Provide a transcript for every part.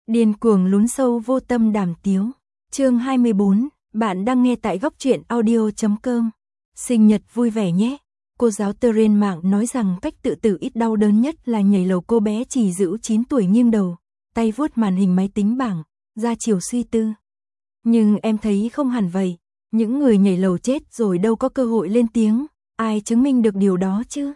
Điên cuồng lún sâu vô tâm đàm tiếu. Chương 24, bạn đang nghe tại góc truyện audio.com. Sinh nhật vui vẻ nhé. Cô giáo trên mạng nói rằng cách tự tử ít đau đớn nhất là nhảy lầu. Cô bé chỉ giữ 9 tuổi nghiêng đầu, tay vuốt màn hình máy tính bảng, ra chiều suy tư. Nhưng em thấy không hẳn vậy. Những người nhảy lầu chết rồi đâu có cơ hội lên tiếng, ai chứng minh được điều đó chứ?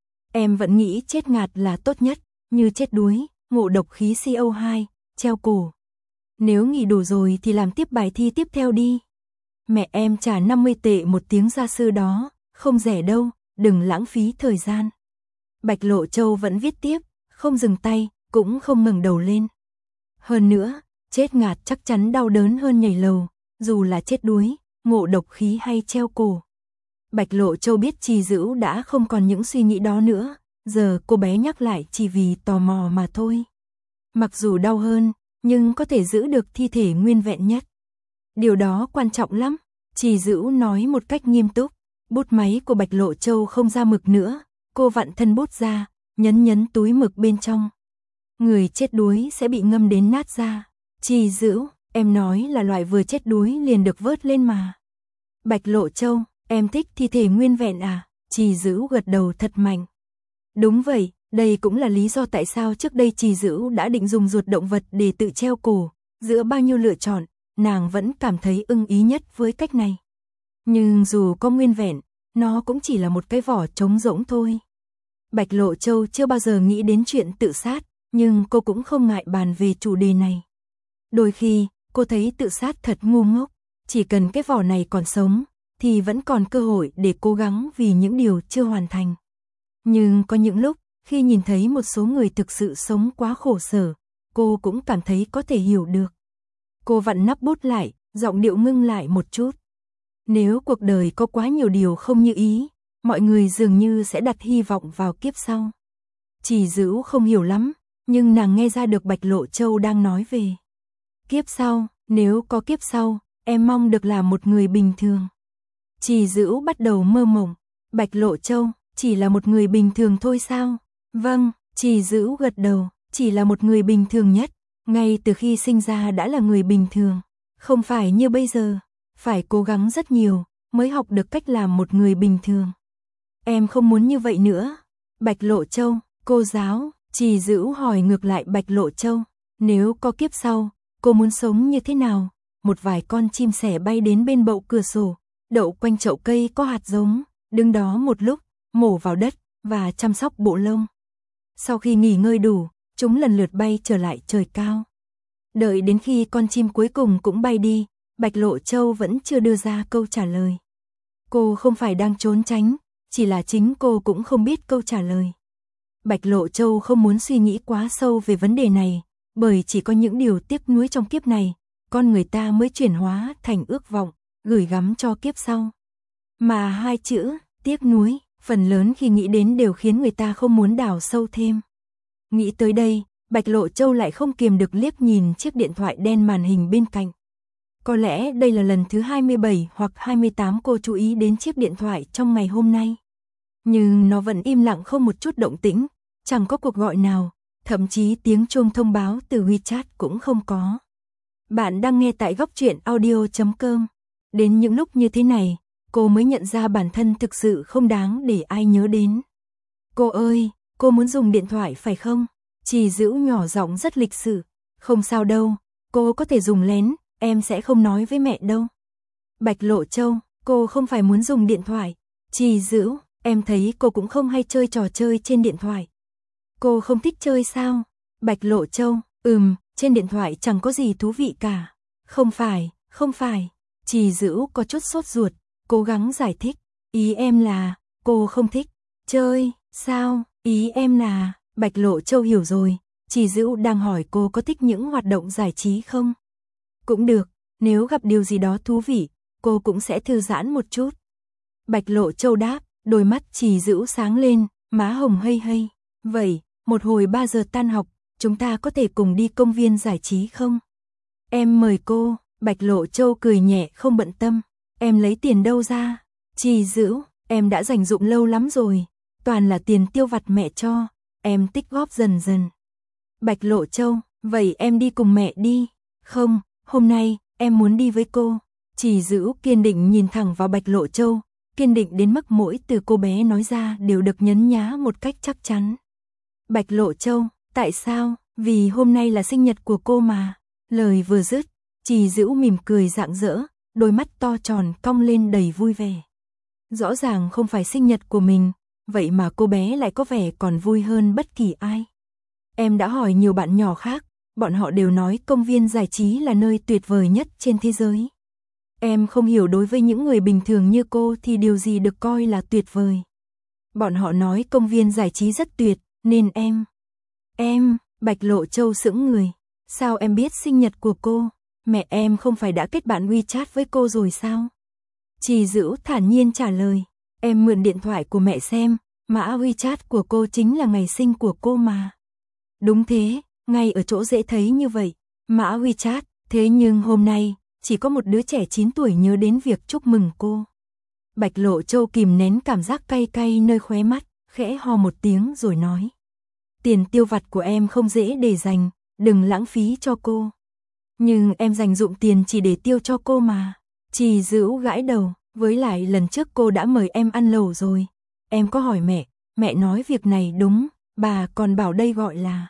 Em vẫn nghĩ chết ngạt là tốt nhất, như chết đuối, ngộ độc khí CO2, treo cổ. Nếu nghỉ đủ rồi thì làm tiếp bài thi tiếp theo đi. Mẹ em trả 50 tệ một tiếng gia sư đó, không rẻ đâu, đừng lãng phí thời gian. Bạch Lộ Châu vẫn viết tiếp, không dừng tay, cũng không ngẩng đầu lên. Hơn nữa, chết ngạt chắc chắn đau đớn hơn nhảy lầu, dù là chết đuối, ngộ độc khí hay treo cổ. Bạch Lộ Châu biết Trì Dữ đã không còn những suy nghĩ đó nữa, giờ cô bé nhắc lại chỉ vì tò mò mà thôi. Mặc dù đau hơn, nhưng có thể giữ được thi thể nguyên vẹn nhất. Điều đó quan trọng lắm, Trì Dữ nói một cách nghiêm túc. Bút máy của Bạch Lộ Châu không ra mực nữa, cô vặn thân bút ra, nhấn túi mực bên trong. Người chết đuối sẽ bị ngâm đến nát ra. Trì Dữ, em nói là loại vừa chết đuối liền được vớt lên mà. Bạch Lộ Châu, em thích thi thể nguyên vẹn à? Trì Dữ gật đầu thật mạnh. Đúng vậy, đây cũng là lý do tại sao trước đây Trì Dữ đã định dùng ruột động vật để tự treo cổ. Giữa bao nhiêu lựa chọn, nàng vẫn cảm thấy ưng ý nhất với cách này. Nhưng dù có nguyên vẹn, nó cũng chỉ là một cái vỏ trống rỗng thôi. Bạch Lộ Châu chưa bao giờ nghĩ đến chuyện tự sát, nhưng cô cũng không ngại bàn về chủ đề này. Đôi khi, cô thấy tự sát thật ngu ngốc, chỉ cần cái vỏ này còn sống, thì vẫn còn cơ hội để cố gắng vì những điều chưa hoàn thành. Nhưng có những lúc, khi nhìn thấy một số người thực sự sống quá khổ sở, cô cũng cảm thấy có thể hiểu được. Cô vặn nắp bút lại, giọng điệu ngưng lại một chút. Nếu cuộc đời có quá nhiều điều không như ý, mọi người dường như sẽ đặt hy vọng vào kiếp sau. Trì Dữ không hiểu lắm, nhưng nàng nghe ra được Bạch Lộ Châu đang nói về kiếp sau. Nếu có kiếp sau, em mong được là một người bình thường. Trì Dữ bắt đầu mơ mộng. Bạch Lộ Châu, chỉ là một người bình thường thôi sao? Vâng, Trì Dữ gật đầu, chỉ là một người bình thường nhất. Ngay từ khi sinh ra đã là người bình thường. Không phải như bây giờ, phải cố gắng rất nhiều mới học được cách làm một người bình thường. Em không muốn như vậy nữa. Bạch Lộ Châu, cô giáo, Trì Dữ hỏi ngược lại Bạch Lộ Châu. Nếu có kiếp sau, cô muốn sống như thế nào? Một vài con chim sẻ bay đến bên bậu cửa sổ, đậu quanh chậu cây có hạt giống, đứng đó một lúc, mổ vào đất và chăm sóc bộ lông. Sau khi nghỉ ngơi đủ, chúng lần lượt bay trở lại trời cao. Đợi đến khi con chim cuối cùng cũng bay đi, Bạch Lộ Châu vẫn chưa đưa ra câu trả lời. Cô không phải đang trốn tránh, chỉ là chính cô cũng không biết câu trả lời. Bạch Lộ Châu không muốn suy nghĩ quá sâu về vấn đề này, bởi chỉ có những điều tiếc nuối trong kiếp này, con người ta mới chuyển hóa thành ước vọng, gửi gắm cho kiếp sau. Mà hai chữ, tiếc nuối, phần lớn khi nghĩ đến đều khiến người ta không muốn đào sâu thêm. Nghĩ tới đây, Bạch Lộ Châu lại không kiềm được liếc nhìn chiếc điện thoại đen màn hình bên cạnh. Có lẽ đây là lần thứ 27 hoặc 28 cô chú ý đến chiếc điện thoại trong ngày hôm nay. Nhưng nó vẫn im lặng không một chút động tĩnh, chẳng có cuộc gọi nào, thậm chí tiếng chuông thông báo từ WeChat cũng không có. Bạn đang nghe tại góc truyện audio.com. Đến những lúc như thế này, cô mới nhận ra bản thân thực sự không đáng để ai nhớ đến. Cô ơi, cô muốn dùng điện thoại phải không? Trì Dữ nhỏ giọng rất lịch sự. Không sao đâu, cô có thể dùng lén, em sẽ không nói với mẹ đâu. Bạch Lộ Châu, cô không phải muốn dùng điện thoại. Trì Dữ, em thấy cô cũng không hay chơi trò chơi trên điện thoại. Cô không thích chơi sao? Bạch Lộ Châu, trên điện thoại chẳng có gì thú vị cả. Không phải. Trì Dữ có chút sốt ruột, cố gắng giải thích. Ý em là, cô không thích chơi, sao? Ý em là, Bạch Lộ Châu hiểu rồi, Trì Dữ đang hỏi cô có thích những hoạt động giải trí không? Cũng được, nếu gặp điều gì đó thú vị, cô cũng sẽ thư giãn một chút. Bạch Lộ Châu đáp, đôi mắt Trì Dữ sáng lên, má hồng hây hây. Vậy, một hồi 3 giờ tan học, chúng ta có thể cùng đi công viên giải trí không? Em mời cô. Bạch Lộ Châu cười nhẹ không bận tâm. Em lấy tiền đâu ra? Trì Dữ, em đã dành dụm lâu lắm rồi, toàn là tiền tiêu vặt mẹ cho, em tích góp dần dần. Bạch Lộ Châu, Vậy em đi cùng mẹ đi. Không, hôm nay, em muốn đi với cô. Chỉ Dữ kiên định nhìn thẳng vào Bạch Lộ Châu, kiên định đến mức mỗi từ cô bé nói ra đều được nhấn nhá một cách chắc chắn. Bạch Lộ Châu, tại sao? Vì hôm nay là sinh nhật của cô mà. Lời vừa dứt, Chỉ Dữ mỉm cười rạng rỡ, đôi mắt to tròn cong lên đầy vui vẻ. Rõ ràng không phải sinh nhật của mình, vậy mà cô bé lại có vẻ còn vui hơn bất kỳ ai. Em đã hỏi nhiều bạn nhỏ khác, bọn họ đều nói công viên giải trí là nơi tuyệt vời nhất trên thế giới. Em không hiểu đối với những người bình thường như cô thì điều gì được coi là tuyệt vời. Bọn họ nói công viên giải trí rất tuyệt, nên em, Bạch Lộ Châu sững người. Sao em biết sinh nhật của cô? Mẹ em không phải đã kết bạn WeChat với cô rồi sao? Chỉ Dữ thản nhiên trả lời. Em mượn điện thoại của mẹ xem, mã WeChat của cô chính là ngày sinh của cô mà. Đúng thế, ngay ở chỗ dễ thấy như vậy, mã WeChat, thế nhưng hôm nay, chỉ có một đứa trẻ 9 tuổi nhớ đến việc chúc mừng cô. Bạch Lộ Châu kìm nén cảm giác cay cay nơi khóe mắt, khẽ ho một tiếng rồi nói. Tiền tiêu vặt của em không dễ để dành, đừng lãng phí cho cô. Nhưng em dành dụm tiền chỉ để tiêu cho cô mà. Chỉ Dữ gãi đầu, với lại lần trước cô đã mời em ăn lẩu rồi. Em có hỏi mẹ nói việc này đúng, bà còn bảo đây gọi là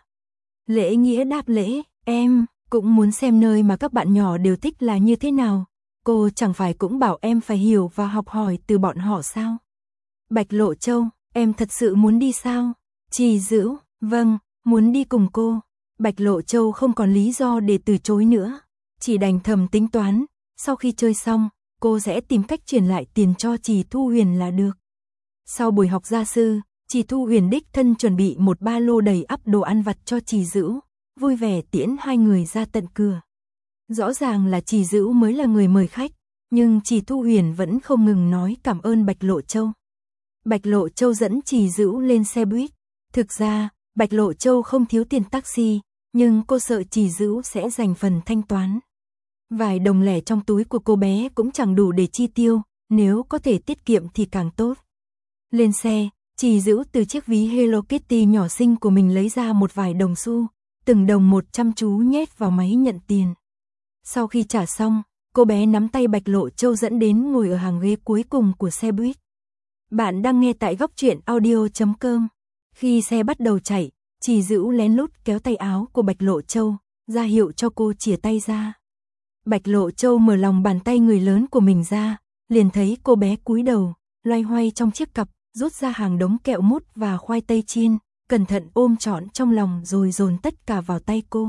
lễ nghĩa đáp lễ, em cũng muốn xem nơi mà các bạn nhỏ đều thích là như thế nào. Cô chẳng phải cũng bảo em phải hiểu và học hỏi từ bọn họ sao? Bạch Lộ Châu, em thật sự muốn đi sao? Chỉ Dữ, vâng, muốn đi cùng cô. Bạch Lộ Châu không còn lý do để từ chối nữa, chỉ đành thầm tính toán, sau khi chơi xong, cô sẽ tìm cách chuyển lại tiền cho Trì Thu Huyền là được. Sau buổi học gia sư, Trì Thu Huyền đích thân chuẩn bị một ba lô đầy ắp đồ ăn vặt cho Trì Dữ, vui vẻ tiễn hai người ra tận cửa. Rõ ràng là Trì Dữ mới là người mời khách, nhưng Trì Thu Huyền vẫn không ngừng nói cảm ơn Bạch Lộ Châu. Bạch Lộ Châu dẫn Trì Dữ lên xe buýt. Thực ra, Bạch Lộ Châu không thiếu tiền taxi, nhưng cô sợ Trì Dữ sẽ dành phần thanh toán. Vài đồng lẻ trong túi của cô bé cũng chẳng đủ để chi tiêu, nếu có thể tiết kiệm thì càng tốt. Lên xe, Trì Dữ từ chiếc ví Hello Kitty nhỏ xinh của mình lấy ra một vài đồng xu, từng đồng một chăm chú nhét vào máy nhận tiền. Sau khi trả xong, cô bé nắm tay Bạch Lộ Châu dẫn đến ngồi ở hàng ghế cuối cùng của xe buýt. Bạn đang nghe tại góc truyện audio.com. Khi xe bắt đầu chạy, Trì Dữ lén lút kéo tay áo của Bạch Lộ Châu, ra hiệu cho cô chìa tay ra. Bạch Lộ Châu mở lòng bàn tay người lớn của mình ra, liền thấy cô bé cúi đầu, loay hoay trong chiếc cặp, rút ra hàng đống kẹo mút và khoai tây chiên, cẩn thận ôm trọn trong lòng rồi dồn tất cả vào tay cô.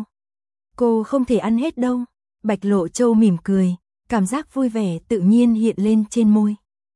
Cô không thể ăn hết đâu. Bạch Lộ Châu mỉm cười, cảm giác vui vẻ tự nhiên hiện lên trên môi.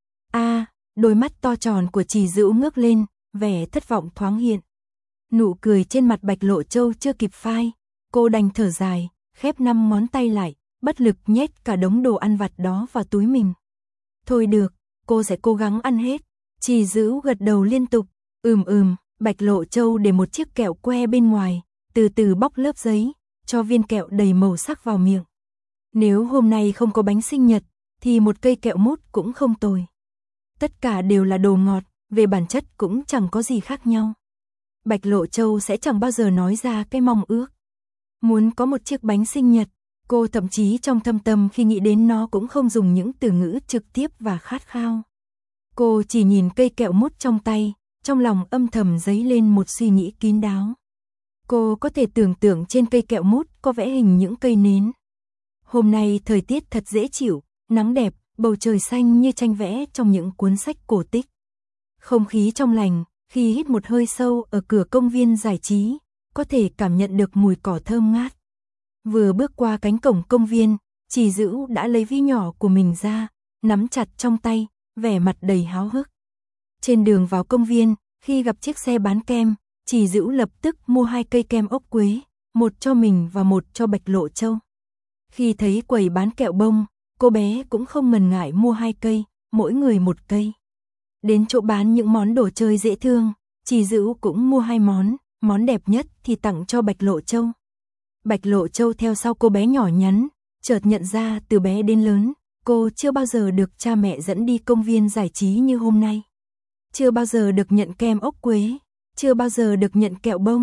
Đôi mắt to tròn của Trì Dữ ngước lên, vẻ thất vọng thoáng hiện. Nụ cười trên mặt Bạch Lộ Châu chưa kịp phai, cô đành thở dài, khép 5 ngón tay lại, bất lực nhét cả đống đồ ăn vặt đó vào túi mình. Thôi được, cô sẽ cố gắng ăn hết. Trì Dữ gật đầu liên tục. Bạch Lộ Châu để một chiếc kẹo que bên ngoài, từ từ bóc lớp giấy, cho viên kẹo đầy màu sắc vào miệng. Nếu hôm nay không có bánh sinh nhật, thì một cây kẹo mút cũng không tồi. Tất cả đều là đồ ngọt, về bản chất cũng chẳng có gì khác nhau. Bạch Lộ Châu sẽ chẳng bao giờ nói ra cái mong ước muốn có một chiếc bánh sinh nhật. Cô thậm chí trong thâm tâm khi nghĩ đến nó cũng không dùng những từ ngữ trực tiếp và khát khao. Cô chỉ nhìn cây kẹo mút trong tay, trong lòng âm thầm dấy lên một suy nghĩ kín đáo. Cô có thể tưởng tượng trên cây kẹo mút có vẽ hình những cây nến. Hôm nay thời tiết thật dễ chịu, nắng đẹp, bầu trời xanh như tranh vẽ trong những cuốn sách cổ tích. Không khí trong lành, khi hít một hơi sâu ở cửa công viên giải trí, có thể cảm nhận được mùi cỏ thơm ngát. Vừa bước qua cánh cổng công viên, Trì Dữ đã lấy ví nhỏ của mình ra, nắm chặt trong tay, vẻ mặt đầy háo hức. Trên đường vào công viên, khi gặp chiếc xe bán kem, Trì Dữ lập tức mua 2 cây kem ốc quế, một cho mình và một cho Bạch Lộ Châu. Khi thấy quầy bán kẹo bông, cô bé cũng không ngần ngại mua 2 cây, mỗi người 1 cây. Đến chỗ bán những món đồ chơi dễ thương, Trì Dữ cũng mua 2 món đẹp nhất thì tặng cho Bạch Lộ Châu. Bạch Lộ Châu theo sau cô bé nhỏ nhắn, chợt nhận ra từ bé đến lớn, cô chưa bao giờ được cha mẹ dẫn đi công viên giải trí như hôm nay. Chưa bao giờ được nhận kem ốc quế, chưa bao giờ được nhận kẹo bông.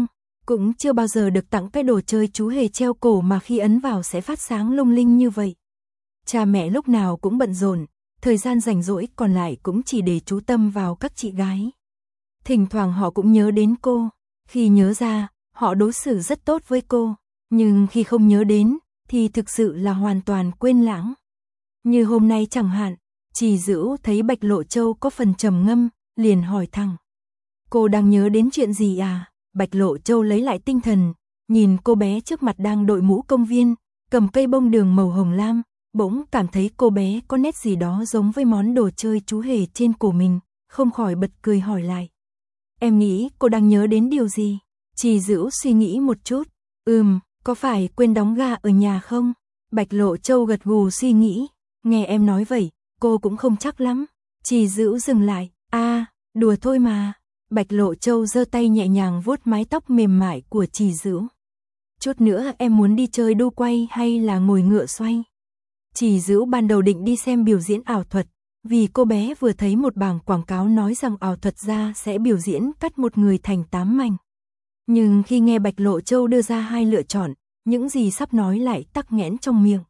Cũng chưa bao giờ được tặng cái đồ chơi chú hề treo cổ mà khi ấn vào sẽ phát sáng lung linh như vậy. Cha mẹ lúc nào cũng bận rộn, thời gian rảnh rỗi còn lại cũng chỉ để chú tâm vào các chị gái. Thỉnh thoảng họ cũng nhớ đến cô, khi nhớ ra, họ đối xử rất tốt với cô, nhưng khi không nhớ đến, thì thực sự là hoàn toàn quên lãng. Như hôm nay chẳng hạn, Trì Dữu thấy Bạch Lộ Châu có phần trầm ngâm, liền hỏi thẳng. Cô đang nhớ đến chuyện gì à? Bạch Lộ Châu lấy lại tinh thần, nhìn cô bé trước mặt đang đội mũ công viên, cầm cây bông đường màu hồng lam, bỗng cảm thấy cô bé có nét gì đó giống với món đồ chơi chú hề trên cổ mình, không khỏi bật cười hỏi lại. Em nghĩ cô đang nhớ đến điều gì? Trì Dữu suy nghĩ một chút. Có phải quên đóng ga ở nhà không? Bạch Lộ Châu gật gù suy nghĩ. Nghe em nói vậy, cô cũng không chắc lắm. Trì Dữu dừng lại. Đùa thôi mà. Bạch Lộ Châu giơ tay nhẹ nhàng vuốt mái tóc mềm mại của Trì Dữu. Chút nữa em muốn đi chơi đu quay hay là ngồi ngựa xoay? Trì Dữu ban đầu định đi xem biểu diễn ảo thuật, vì cô bé vừa thấy một bảng quảng cáo nói rằng ảo thuật gia sẽ biểu diễn cắt một người thành 8 mảnh. Nhưng khi nghe Bạch Lộ Châu đưa ra hai lựa chọn, những gì sắp nói lại tắc nghẽn trong miệng.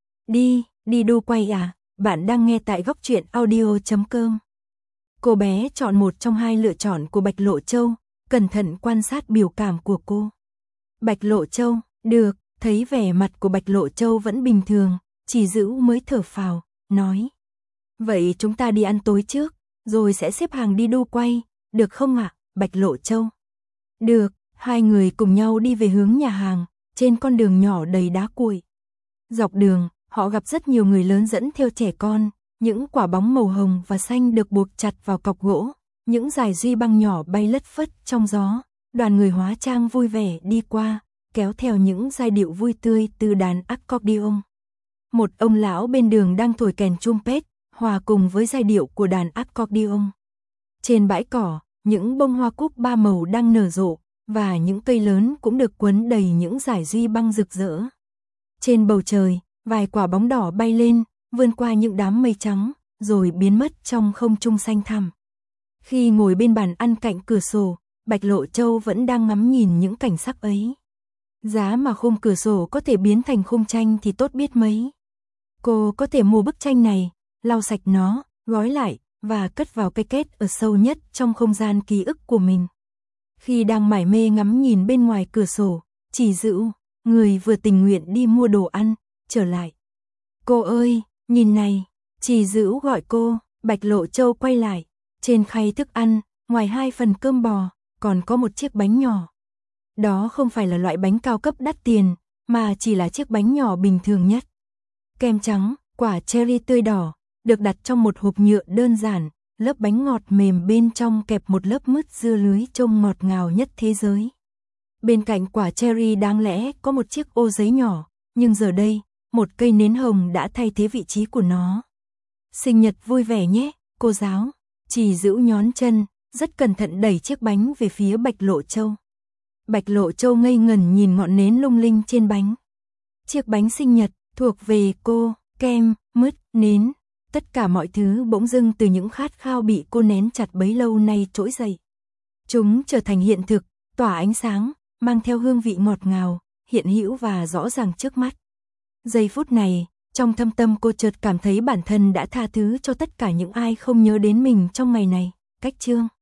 Đi đu quay à? Bạn đang nghe tại góc truyện audio.com. Cô bé chọn một trong hai lựa chọn của Bạch Lộ Châu, cẩn thận quan sát biểu cảm của cô. Bạch Lộ Châu, được, thấy vẻ mặt của Bạch Lộ Châu vẫn bình thường, Trì Dữu mới thở phào, nói. Vậy chúng ta đi ăn tối trước, rồi sẽ xếp hàng đi đu quay, được không ạ, Bạch Lộ Châu? Được, hai người cùng nhau đi về hướng nhà hàng, trên con đường nhỏ đầy đá cuội. Dọc đường, họ gặp rất nhiều người lớn dẫn theo trẻ con, những quả bóng màu hồng và xanh được buộc chặt vào cọc gỗ, những dải duy băng nhỏ bay lất phất trong gió, đoàn người hóa trang vui vẻ đi qua, kéo theo những giai điệu vui tươi từ đàn accordion. Một ông lão bên đường đang thổi kèn trumpet, hòa cùng với giai điệu của đàn accordion. Trên bãi cỏ, những bông hoa cúc ba màu đang nở rộ, và những cây lớn cũng được quấn đầy những dải duy băng rực rỡ. Trên bầu trời, vài quả bóng đỏ bay lên, vươn qua những đám mây trắng, rồi biến mất trong không trung xanh thẳm. Khi ngồi bên bàn ăn cạnh cửa sổ, Bạch Lộ Châu vẫn đang ngắm nhìn những cảnh sắc ấy. Giá mà khung cửa sổ có thể biến thành khung tranh thì tốt biết mấy. Cô có thể mua bức tranh này, lau sạch nó, gói lại, và cất vào cái két ở sâu nhất trong không gian ký ức của mình. Khi đang mải mê ngắm nhìn bên ngoài cửa sổ, Trì Dữu, người vừa tình nguyện đi mua đồ ăn, trở lại. Cô ơi, nhìn này, Trì Dữu gọi cô. Bạch Lộ Châu quay lại, trên khay thức ăn, ngoài 2 phần cơm bò, còn có một chiếc bánh nhỏ. Đó không phải là loại bánh cao cấp đắt tiền, mà chỉ là chiếc bánh nhỏ bình thường nhất. Kem trắng, quả cherry tươi đỏ, được đặt trong một hộp nhựa đơn giản, lớp bánh ngọt mềm bên trong kẹp một lớp mứt dưa lưới trông ngọt ngào nhất thế giới. Bên cạnh quả cherry đáng lẽ có một chiếc ô giấy nhỏ, nhưng giờ đây, một cây nến hồng đã thay thế vị trí của nó. Sinh nhật vui vẻ nhé, cô giáo. Trì Dữu nhón chân, rất cẩn thận đẩy chiếc bánh về phía Bạch Lộ Châu. Bạch Lộ Châu ngây ngẩn nhìn ngọn nến lung linh trên bánh. Chiếc bánh sinh nhật thuộc về cô, kem, mứt, nến, tất cả mọi thứ bỗng dưng từ những khát khao bị cô nén chặt bấy lâu nay trỗi dậy. Chúng trở thành hiện thực, tỏa ánh sáng, mang theo hương vị ngọt ngào, hiện hữu và rõ ràng trước mắt. Giây phút này, trong thâm tâm cô chợt cảm thấy bản thân đã tha thứ cho tất cả những ai không nhớ đến mình trong ngày này. Cách chương